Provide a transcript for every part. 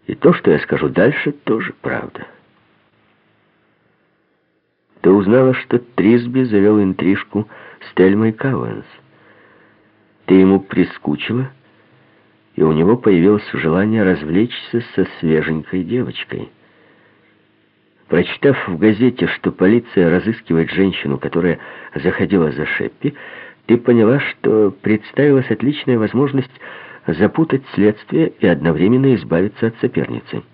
И то, что я скажу дальше, тоже правда. Ты узнала, что Трисби завел интрижку с Тельмой Кауэнс. Ты ему прискучила, и у него появилось желание развлечься со свеженькой девочкой. Прочитав в газете, что полиция разыскивает женщину, которая заходила за Шеппи, ты поняла, что представилась отличная возможность запутать следствие и одновременно избавиться от соперницы.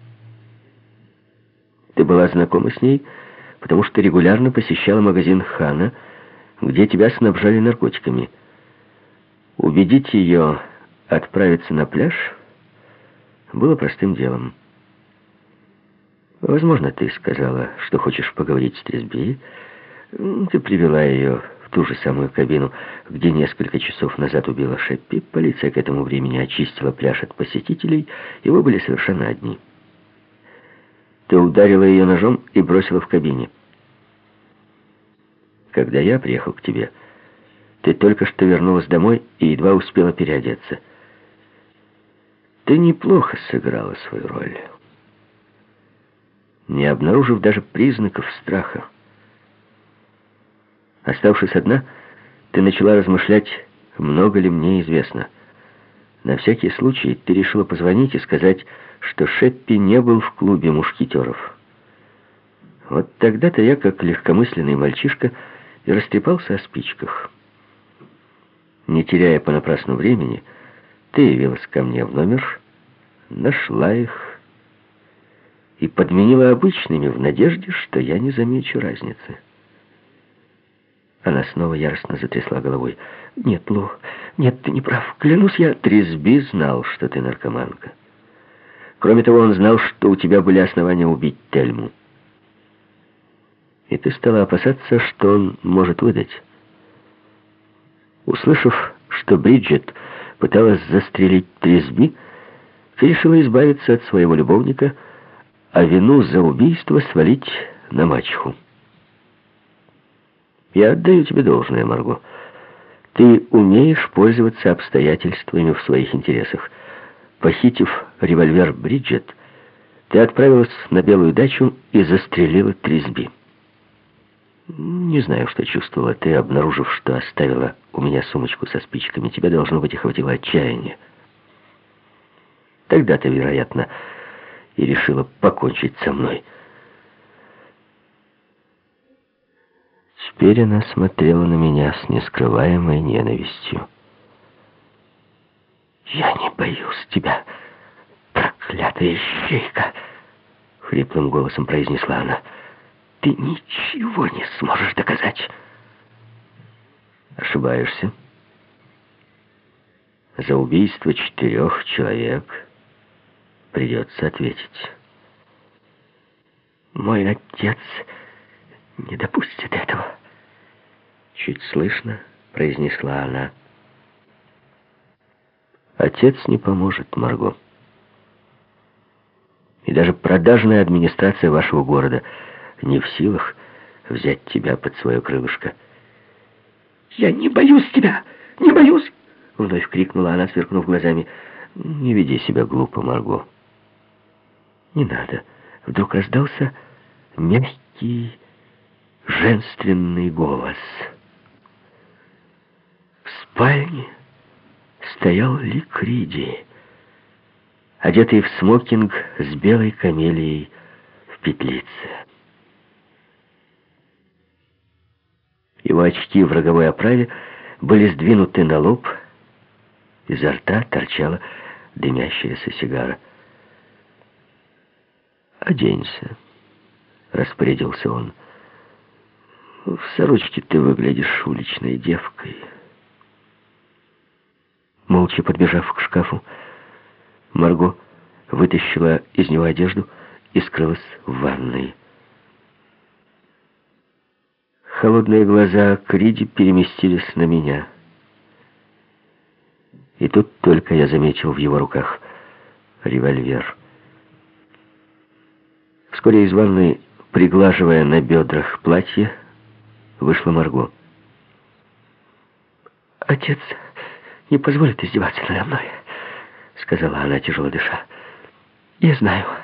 Ты была знакома с ней, потому что регулярно посещала магазин Хана, где тебя снабжали наркотиками. Убедить ее отправиться на пляж было простым делом. Возможно, ты сказала, что хочешь поговорить с Трисби. Ты привела ее в ту же самую кабину, где несколько часов назад убила Шеппи. Полиция к этому времени очистила пляж от посетителей, и вы были совершенно одни. Ты ударила ее ножом и бросила в кабине. Когда я приехал к тебе, ты только что вернулась домой и едва успела переодеться. Ты неплохо сыграла свою роль, не обнаружив даже признаков страха. Оставшись одна, ты начала размышлять, много ли мне известно. На всякий случай ты решила позвонить и сказать, что Шеппи не был в клубе мушкетеров. Вот тогда-то я, как легкомысленный мальчишка, и растрепался о спичках. Не теряя понапрасну времени, ты явилась ко мне в номер, нашла их и подменила обычными в надежде, что я не замечу разницы. Она снова яростно затрясла головой. «Нет, Лу, нет, ты не прав. Клянусь, я...» Трисби знал, что ты наркоманка. Кроме того, он знал, что у тебя были основания убить Тельму. И ты стала опасаться, что он может выдать. Услышав, что Бриджит пыталась застрелить Трисби, ты решила избавиться от своего любовника, а вину за убийство свалить на мачеху. Я отдаю тебе должное, Марго. Ты умеешь пользоваться обстоятельствами в своих интересах. Похитив револьвер Бриджит, ты отправилась на Белую дачу и застрелила Трисби. Не знаю, что чувствовала ты, обнаружив, что оставила у меня сумочку со спичками. Тебя, должно быть, охватило отчаяние. Тогда ты, вероятно, и решила покончить со мной. Теперь она смотрела на меня с нескрываемой ненавистью. «Я не боюсь тебя, проклятая ищейка!» — хриплым голосом произнесла она. «Ты ничего не сможешь доказать!» «Ошибаешься. За убийство 4 человек придется ответить». «Мой отец не допустит этого», — чуть слышно произнесла она. «Отец не поможет, Марго. И даже продажная администрация вашего города не в силах взять тебя под свое крылышко». «Я не боюсь тебя! Не боюсь!» — вновь крикнула она, сверкнув глазами. «Не веди себя глупо, Марго. Не надо». Вдруг раздался мягкий, женственный голос. В спальне стоял Лик Риди, одетый в смокинг с белой камелией в петлице. Его очки в роговой оправе были сдвинуты на лоб, изо рта торчала дымящаяся сигара. «Оденься», — распорядился он. «В сорочке ты выглядишь уличной девкой». Молча подбежав к шкафу, Марго вытащила из него одежду и скрылась в ванной. Холодные глаза Криди переместились на меня. И тут только я заметил в его руках револьвер. Вскоре из ванной, приглаживая на бедрах платье, вышла Марго. «Отец не позволит издеваться надо мной», — сказала она, тяжело дыша. Я знаю.